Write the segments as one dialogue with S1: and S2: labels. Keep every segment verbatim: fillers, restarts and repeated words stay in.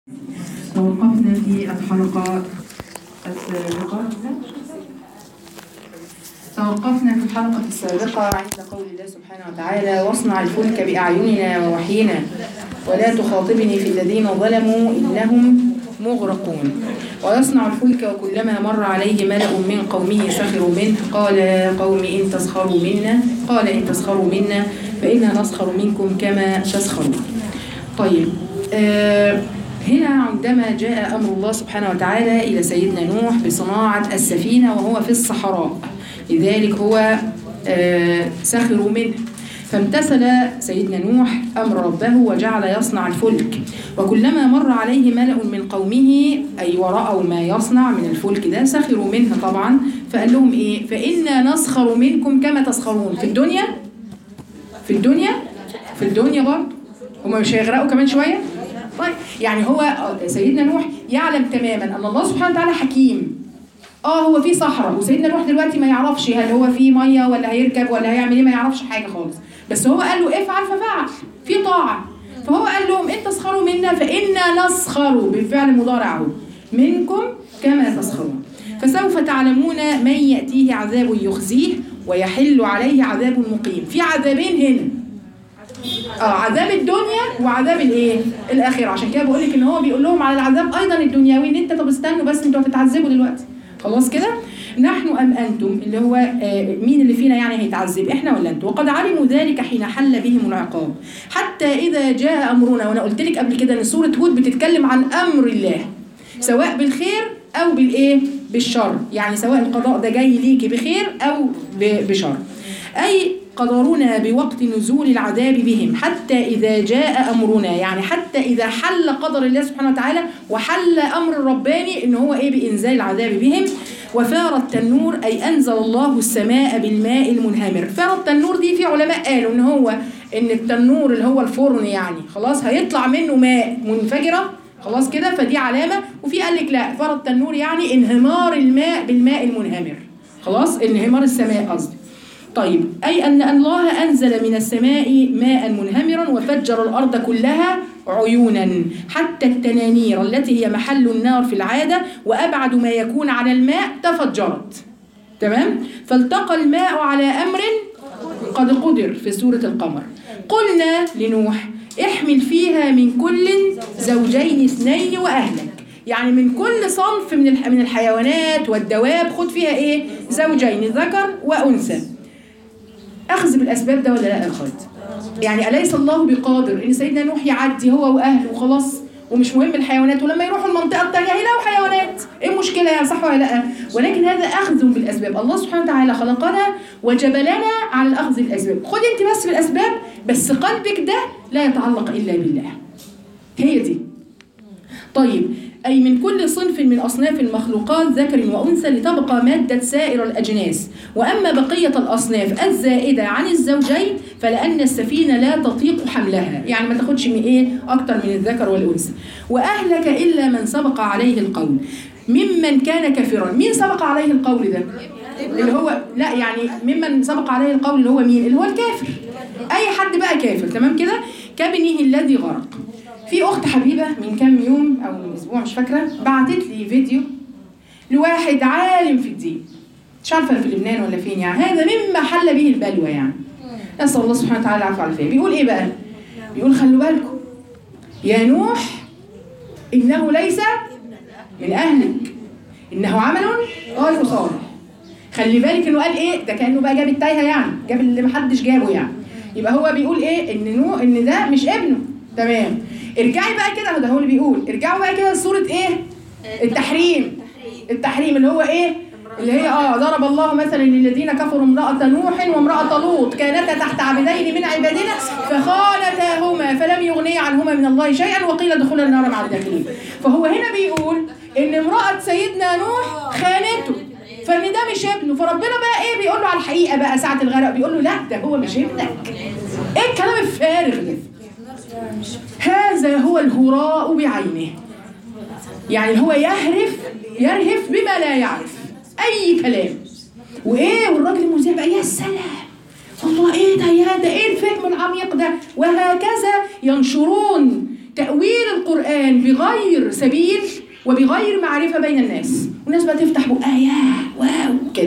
S1: توقفنا في الحلقة السابقة توقفنا في الحلقة السابقة عند قول الله سبحانه وتعالى: واصنع الفلك بأعيننا ووحينا ولا تخاطبني في الذين ظلموا إنهم مغرقون. ويصنع الفلك وكلما مر عليه ملأ من قومه سخروا منه قال يا قوم إن تسخروا منا قال إن تسخروا منا فإنا نسخر منكم كما تسخرون. طيب آه هنا عندما جاء أمر الله سبحانه وتعالى إلى سيدنا نوح بصناعة السفينة وهو في الصحراء، لذلك هو آه سخروا منه، فامتثل سيدنا نوح أمر ربه وجعل يصنع الفلك، وكلما مر عليه ملأ من قومه أي ورأوا ما يصنع من الفلك ده سخروا منه طبعا، فقال لهم إيه؟ فإنا نسخر منكم كما تسخرون. في الدنيا في الدنيا في الدنيا برضه هما مش هيغرقوا كمان شوية؟ طيب يعني هو سيدنا نوح يعلم تماما أن الله سبحانه وتعالى حكيم. اه هو في صحراء وسيدنا نوح دلوقتي ما يعرفش هل هو في ميه ولا هيركب ولا هيعمل ايه، ما يعرفش حاجه خالص، بس هو قال له افعل ففعل في طاعه. فهو قال لهم ان تسخروا منا فانا نسخر بالفعل مضارع اهو منكم كما تسخرون، فسوف تعلمون من ياتيه عذاب يخزيه ويحل عليه عذاب مقيم. في عذابين هنا، اه عذاب الدنيا وعذاب الايه الاخره. عشان كده بقول لك ان هو بيقول لهم على العذاب ايضا الدنيوي ان انت طب استنوا بس انتوا هتتعذبوا دلوقتي خلاص كده. نحن ام انتم اللي هو آه مين اللي فينا يعني هيتعذب، احنا ولا انتوا؟ وقد علموا ذلك حين حل بهم العقاب حتى اذا جاء امرنا. وانا قلت لك قبل كده ان سوره هود بتتكلم عن امر الله سواء بالخير او بالايه بالشر، يعني سواء القضاء ده جاي ليكي بخير او بشر. اي قدرونا بوقت نزول العذاب بهم حتى إذا جاء أمرنا، يعني حتى إذا حل قدر الله سبحانه وتعالى وحل أمر الرباني إن هو إيه بإنزال العذاب بهم. وفار التنور أي أنزل الله السماء بالماء المنهمر. فار التنور دي في علماء قالوا إن هو إن التنور اللي هو الفرن يعني خلاص هيطلع منه ماء منفجرة خلاص كده، فدي علامة. وفي قال لك لا، فار التنور يعني انهمار الماء بالماء المنهمر، خلاص انهمار السماء قصدي. طيب أي أن الله أنزل من السماء ماء منهمرا وفجر الأرض كلها عيونا حتى التنانير التي هي محل النار في العادة وأبعد ما يكون على الماء تفجرت. تمام؟ فالتقى الماء على أمر قد قدر في سورة القمر. قلنا لنوح احمل فيها من كل زوجين اثنين وأهلك، يعني من كل صنف من من الحيوانات والدواب خد فيها ايه؟ زوجين ذكر وأنثى. أخذ بالأسباب ده ولا لا يا أخوات؟ يعني أليس الله بقادر إن سيدنا نوح يعدي هو وأهله وخلاص ومش مهم الحيوانات، ولما يروحوا المنطقة التانية هيلاقوا حيوانات، إيه المشكلة يعني؟ صح ولا لا؟ ولكن هذا أخذ بالأسباب. الله سبحانه وتعالى خلقنا وجبلنا على الأخذ بالأسباب. خد أنت بس بالأسباب، بس قلبك ده لا يتعلق إلا بالله. هي دي. طيب أي من كل صنف من أصناف المخلوقات ذكر وأنثى لتبقى مادة سائر الأجناس. وأما بقية الأصناف الزائدة عن الزوجين فلأن السفينة لا تطيق حملها، يعني ما تاخدش من إيه أكتر من الذكر والأنثى. وأهلك إلا من سبق عليه القول ممن كان كافرا. مين سبق عليه القول ده؟ اللي هو لا يعني ممن سبق عليه القول اللي هو مين؟ اللي هو الكافر، أي حد بقى كافر. تمام كده؟ كابنه الذي غرق. في أخت حبيبة من كام يوم أو من أسبوع مش فاكرة بعتت لي فيديو لواحد عالم في الدين، مش عارفة في لبنان ولا فين، يعني هذا مما حل به البلوى، يعني نسأل الله سبحانه وتعالى العفو والعافية. بيقول إيه بقى؟ بيقول خلوا بالكم يا نوح إنه ليس من أهلك إنه عمل غير صالح. خلي بالك إنه قال إيه؟ ده كأنه بقى جاب التايهة، يعني جاب اللي محدش جابه يعني. يبقى هو بيقول إيه؟ إن نوح إن ده مش ابنه. تمام. ارجعي بقى كده، ده هو اللي بيقول ارجعوا بقى كده لسورة ايه؟ التحريم. التحريم اللي هو ايه؟ اللي هي اه ضرب الله مثلا للذين كفروا امرأة نوح وامرأة لوط كانتا تحت عبدين من عبادنا فخانتاهما فلم يغني عنهما من الله شيئا وقيل ادخلا النار مع الداخلين. فهو هنا بيقول ان امرأة سيدنا نوح خانته، فان ده مش ابنه. فربنا بقى ايه بيقول له على الحقيقة بقى ساعة الغرق؟ بيقول له لا ده هو مش ابنك. ايه الكلام الفارغ ده؟ هذا هو الهراء بعينه، يعني هو يهرف يرهف بما لا يعرف اي كلام. وايه والراجل المذيع بقى يا سلام والله ايه ده يا ده ايه الفهم العميق ده، وهكذا ينشرون تأويل القرآن بغير سبيل وبغير معرفة بين الناس، والناس بقى تفتح بقها ياه واو كده.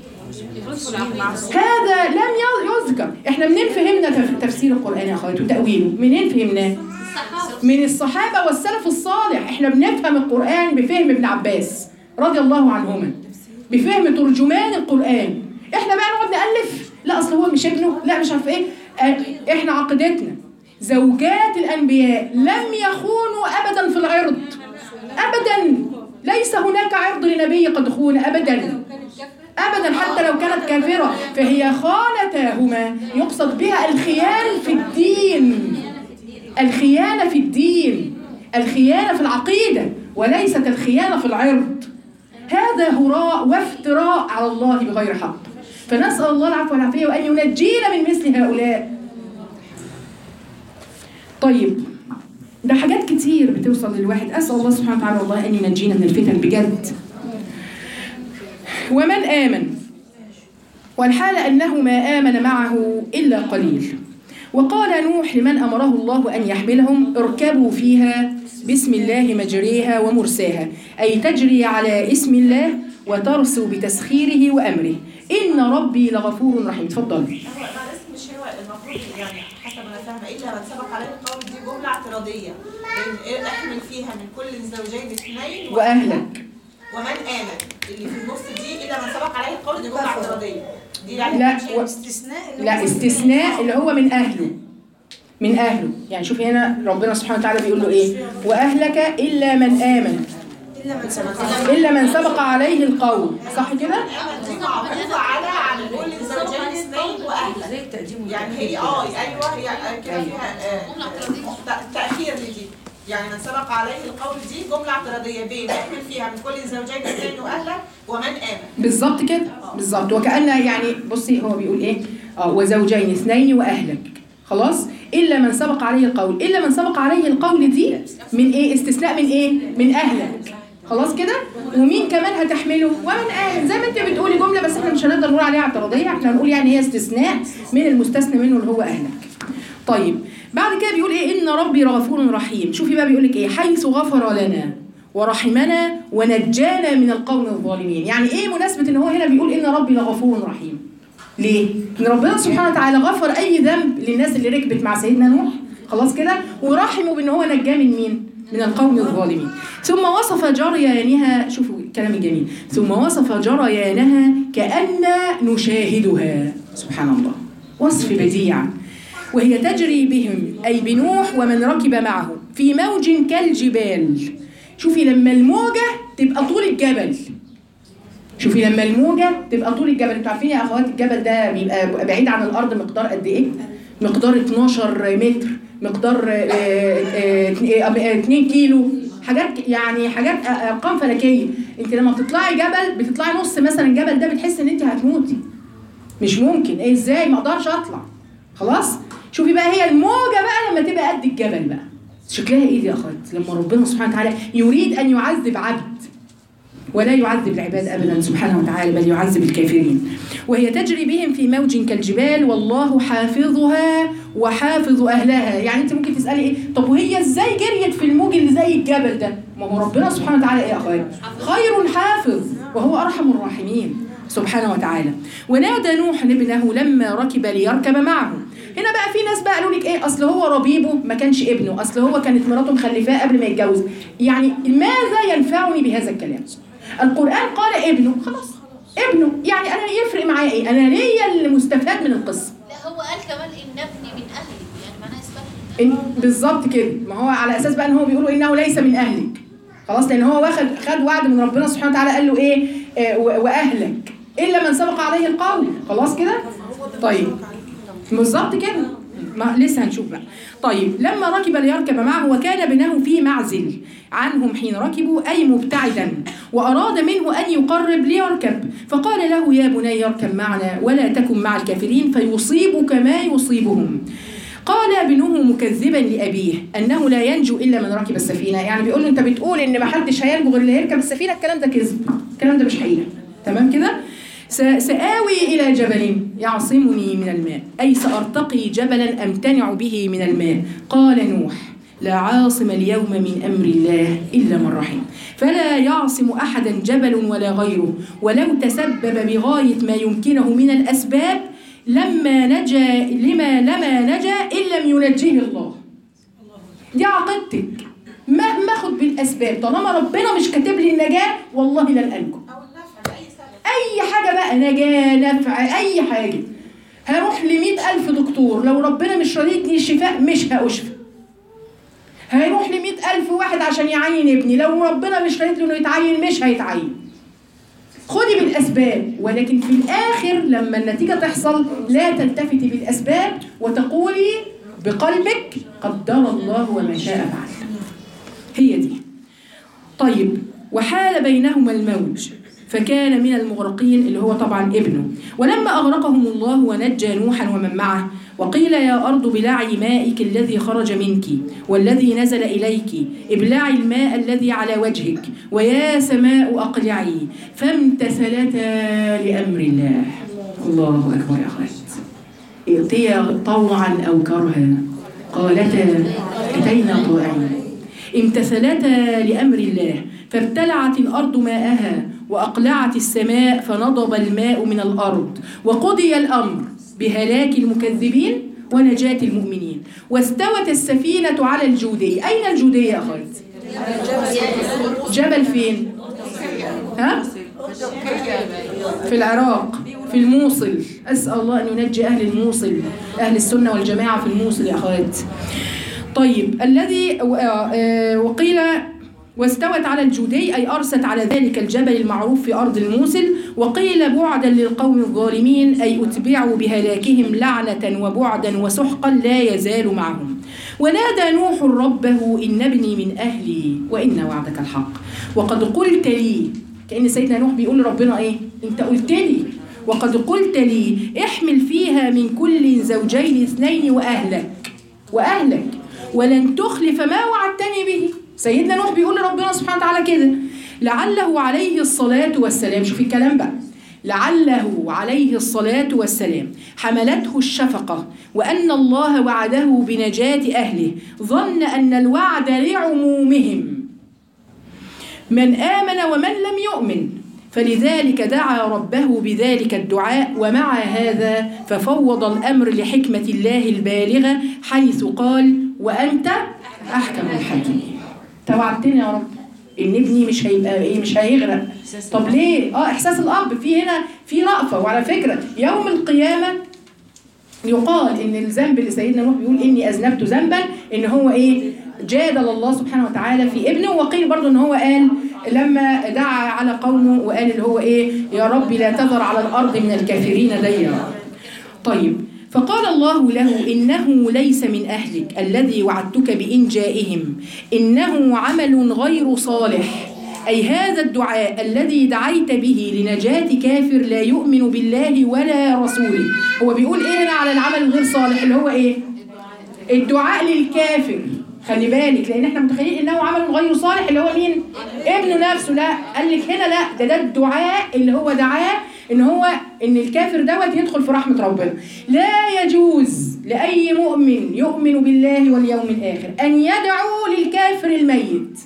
S1: هذا لم يذكر. احنا منين فهمنا تفسير القرآن يا اخواتي وتأويله؟ منين فهمناه؟ من الصحابة والسلف الصالح. احنا بنفهم القرآن بفهم ابن عباس رضي الله عنهما، بفهم ترجمان القرآن. احنا بقى نقعد نألف، لا اصل هو مش ابنه، لا مش عارف ايه. اه احنا عقيدتنا زوجات الانبياء لم يخونوا ابدا في العرض، ابدا. ليس هناك عرض لنبي قد خون ابدا ابدا، حتى لو كانت كافرة فهي خانتاهما. يقصد بها الخيانة في الدين، الخيانة في الدين، الخيانة في العقيدة، وليست الخيانة في العرض. هذا هراء وافتراء على الله بغير حق. فنسأل الله العفو والعافية وأن ينجينا من مثل هؤلاء. طيب ده حاجات كتير بتوصل للواحد. أسأل الله سبحانه وتعالى والله أن ينجينا من الفتن بجد. ومن آمن والحال أنه ما آمن معه إلا قليل. وقال نوح لمن أمره الله أن يحملهم اركبوا فيها بسم الله مجريها ومرساها، أي تجري على اسم الله وترسو بتسخيره وأمره، إن ربي لغفور رحيم. تفضل.
S2: مش هو المفروض يعني حسب ما انا فاهمه الا من سبق عليه القول دي جمله اعتراضيه، لان احمل فيها من كل الزوجين اثنين
S1: واهلك
S2: ومن امن. اللي في النص دي الا من سبق عليه القول دي جمله اعتراضيه. دي يعني
S1: لا و...
S2: استثناء
S1: لا استثناء اللي هو من اهله، من اهله. يعني شوف هنا ربنا سبحانه وتعالى بيقول له ايه؟ واهلك الا من امن
S2: الا من سبق
S1: الا من سبق عليه القول، صح كده؟
S2: دي معطوفه على على كل الزوجين اثنين واهلك. يعني هي اه ايوه هي كده فيها تاخير لدي. يعني من سبق عليه القول دي جمله اعتراضيه بين احمل فيها من كل الزوجين اثنين واهلك ومن امن.
S1: بالظبط كده، بالظبط. وكأن يعني بصي هو بيقول ايه؟ اه وزوجين اثنين واهلك، خلاص؟ الا من سبق عليه القول، الا من سبق عليه القول دي من ايه؟ استثناء من ايه؟ من اهلك، خلاص كده؟ ومين كمان هتحمله؟ ومن آمن. زي ما انت بتقولي جمله بس احنا مش هنقدر نقول عليها اعتراضيه، احنا هنقول يعني هي استثناء من المستثنى منه اللي هو اهلك. طيب بعد كده بيقول ايه؟ ان ربي غفور رحيم. شوفي بقى بيقول لك ايه؟ حيث غفر لنا ورحمنا ونجانا من القوم الظالمين. يعني ايه مناسبه ان هو هنا بيقول ان ربي لغفور رحيم؟ ليه؟ ان ربنا سبحانه وتعالى غفر اي ذنب للناس اللي ركبت مع سيدنا نوح، خلاص كده؟ ورحمه بان هو نجاه من مين؟ من القوم الظالمين. ثم وصف جريانها، شوفوا الكلام الجميل، ثم وصف جريانها كأن نشاهدها. سبحان الله، وصف بديع. وهي تجري بهم أي بنوح ومن ركب معه في موج كالجبال. شوفي لما الموجة تبقى طول الجبل، شوفي لما الموجة تبقى طول الجبل. انتوا عارفين يا أخوات الجبل ده بيبقى بعيد عن الأرض مقدار قد إيه؟ مقدار اتناشر متر، مقدار اتنين كيلو، حاجات يعني حاجات ارقام فلكيه. انت لما بتطلعي جبل بتطلعي نص مثلا الجبل ده بتحسي ان انت هتموتي، مش ممكن. ايه ازاي؟ ما اقدرش اطلع. خلاص. شوفي بقى هي الموجه بقى لما تبقى قد الجبل بقى شكلها ايه دي يا اخوات؟ لما ربنا سبحانه وتعالى يريد ان يعذب عبد ولا يعذب العباد ابدا سبحانه وتعالى، بل يعذب الكافرين. وهي تجري بهم في موج كالجبال والله حافظها وحافظ اهلها. يعني انت ممكن تسالي ايه؟ طب وهي ازاي جريت في الموج اللي زي الجبل ده؟ ما هو ربنا سبحانه وتعالى ايه يا اخوات؟ خير حافظ وهو ارحم الراحمين سبحانه وتعالى. ونادى نوح ابنه لما ركب ليركب معه. هنا بقى في ناس بقى قالوا لك ايه؟ اصل هو ربيبه ما كانش ابنه، اصل هو كانت مراته مخلفاه قبل ما يتجوز. يعني ماذا ينفعني بهذا الكلام؟ القرآن قال ابنه، خلاص ابنه، يعني انا يفرق معايا ايه؟ انا ليا المستفاد من القصه.
S3: لا هو قال كمان ان ابني من اهلي، يعني معناها
S1: إن بالظبط كده. ما هو على اساس بقى ان هو بيقولوا انه ليس من اهلك، خلاص، لان هو واخد خد وعد من ربنا سبحانه وتعالى قال له ايه؟ آه واهلك الا من سبق عليه القول، خلاص كده. طيب بالظبط كده، ما لسه هنشوف بقى. طيب لما ركب ليركب معه وكان ابنه في معزل عنهم حين ركبوا أي مبتعدا، وأراد منه أن يقرب ليركب، فقال له يا بني اركب معنا ولا تكن مع الكافرين فيصيبك ما يصيبهم. قال ابنه مكذبا لأبيه أنه لا ينجو إلا من ركب السفينة. يعني بيقول له أنت بتقول إن ما حدش هينجو غير اللي هيركب السفينة، الكلام ده كذب، الكلام ده مش حقيقة. تمام كده؟ سآوي إلى جبل يعصمني من الماء، أي سأرتقي جبلا أمتنع به من الماء. قال نوح لا عاصم اليوم من أمر الله إلا من رحم، فلا يعصم أحدا جبل ولا غيره، ولو تسبب بغاية ما يمكنه من الأسباب لما نجا لما لما نجا إن لم ينجيه الله. دي عقيدتك، مهما خد بالأسباب طالما ربنا مش كاتب لي النجاة والله لن أنجو. أي حاجة بقى، نجاة، نفع، أي حاجة. هروح لمئة ألف دكتور، لو ربنا مش راضيني الشفاء مش هأشفى. هيروح لمئة ألف واحد عشان يعين ابني، لو ربنا مش راضي له إنه يتعين مش هيتعين. خدي بالأسباب، ولكن في الآخر لما النتيجة تحصل لا تلتفتي بالأسباب وتقولي بقلبك قدر الله وما شاء فعل. هي دي. طيب، وحال بينهما الموج فكان من المغرقين، اللي هو طبعا ابنه. ولما أغرقهم الله ونجى نوحا ومن معه، وقيل يا أرض بلعي مائك الذي خرج منك والذي نزل إليك، ابلعي الماء الذي على وجهك، ويا سماء أقلعي، فامتثلتا لأمر الله. الله أكبر يا أخوات. ائتيا طوعا أو كرها قالتا أتينا طائعين. امتثلتا لأمر الله فابتلعت الأرض ماءها وأقلعت السماء فنضب الماء من الأرض، وقضي الأمر بهلاك المكذبين ونجاة المؤمنين، واستوت السفينة على الجودية. أين الجودية يا أخوات؟ جبل فين؟ ها؟ في العراق، في الموصل. أسأل الله أن ينجي أهل الموصل، أهل السنة والجماعة في الموصل يا أخوات. طيب، الذي وقيل واستوت على الجودي أي أرست على ذلك الجبل المعروف في أرض الموصل. وقيل بعدا للقوم الظالمين أي أتبعوا بهلاكهم لعنة وبعدا وسحقا لا يزال معهم. ونادى نوح ربه إن ابني من أهلي وإن وعدك الحق وقد قلت لي. كأن سيدنا نوح بيقول لربنا إيه؟ أنت قلت لي، وقد قلت لي احمل فيها من كل زوجين اثنين وأهلك وأهلك ولن تخلف ما وعدتني به. سيدنا نوح بيقول لربنا سبحانه وتعالى كده. لعله عليه الصلاة والسلام، شوفي الكلام بقى، لعله عليه الصلاة والسلام حملته الشفقة وأن الله وعده بنجاة أهله، ظن أن الوعد لعمومهم من آمن ومن لم يؤمن، فلذلك دعا ربه بذلك الدعاء. ومع هذا ففوض الأمر لحكمة الله البالغة حيث قال وأنت أحكم الحاكمين. توعدتني يا رب إن ابني مش هيبقى إيه، مش هيغرق. طب ليه؟ آه إحساس الأب في هنا في رأفة. وعلى فكرة يوم القيامة يقال إن الذنب اللي سيدنا نوح بيقول إني أذنبت ذنبا، إن هو إيه؟ جادل الله سبحانه وتعالى في ابنه. وقيل برضه إن هو قال لما دعا على قومه وقال اللي هو إيه؟ يا رب لا تذر على الأرض من الكافرين ديارا. طيب، فقال الله له إنه ليس من أهلك الذي وعدتك بإنجائهم، إنه عمل غير صالح. أي هذا الدعاء الذي دعيت به لنجاة كافر لا يؤمن بالله ولا رسوله. هو بيقول إيه هنا على العمل الغير صالح اللي هو إيه؟ الدعاء للكافر. خلي بالك، لأن احنا متخيلين إنه عمل غير صالح اللي هو مين؟ ابنه نفسه. لا، قال لك هنا لا، ده ده الدعاء اللي هو دعاه إن هو إن الكافر دوت يدخل في رحمة ربنا. لا يجوز لأي مؤمن يؤمن بالله واليوم الآخر أن يدعو للكافر الميت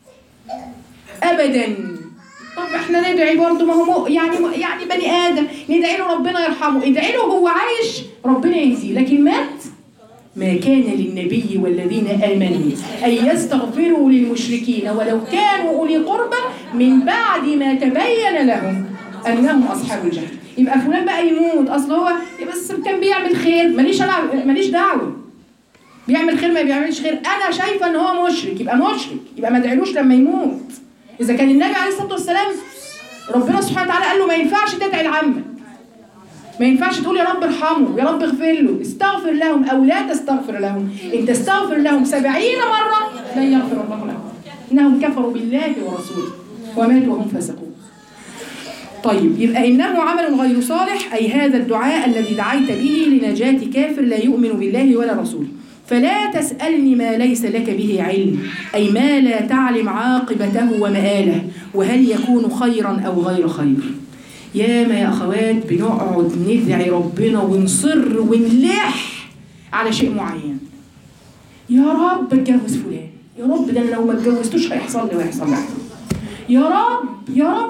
S1: أبدا. طب احنا ندعي برضه، ما هو يعني يعني بني آدم، ندعي له ربنا يرحمه، ادعي له هو عايش ربنا يهديه، لكن مات ما كان للنبي والذين آمنوا أن يستغفروا للمشركين ولو كانوا أولي قربى من بعد ما تبين لهم أنهم أصحاب الجحيم. يبقى فلان بقى يموت أصل هو بس كان بيعمل خير، ماليش أنا ماليش دعوة، بيعمل خير ما بيعملش خير، أنا شايفة إن هو مشرك، يبقى مشرك، يبقى ما ادعيلوش لما يموت. إذا كان النبي عليه الصلاة والسلام ربنا سبحانه وتعالى قال له ما ينفعش تدعي لعمك، ما ينفعش تقول يا رب ارحمه، يا رب اغفر له، استغفر لهم أو لا تستغفر لهم، إن تستغفر لهم سبعين مرة لن يغفر الله لهم، إنهم كفروا بالله ورسوله وماتوا وهم فاسقون. طيب، يبقى إنه عمل غير صالح أي هذا الدعاء الذي دعيت به لنجاة كافر لا يؤمن بالله ولا رسوله. فلا تسألني ما ليس لك به علم، أي ما لا تعلم عاقبته ومآله، وهل يكون خيرا أو غير خير. ياما يا أخوات بنقعد ندعي ربنا ونصر ونلح على شيء معين، يا رب اتجوز فلان، يا رب ده انا لو ما اتجوزتوش هيحصل لي ويحصل لي، يا رب يا رب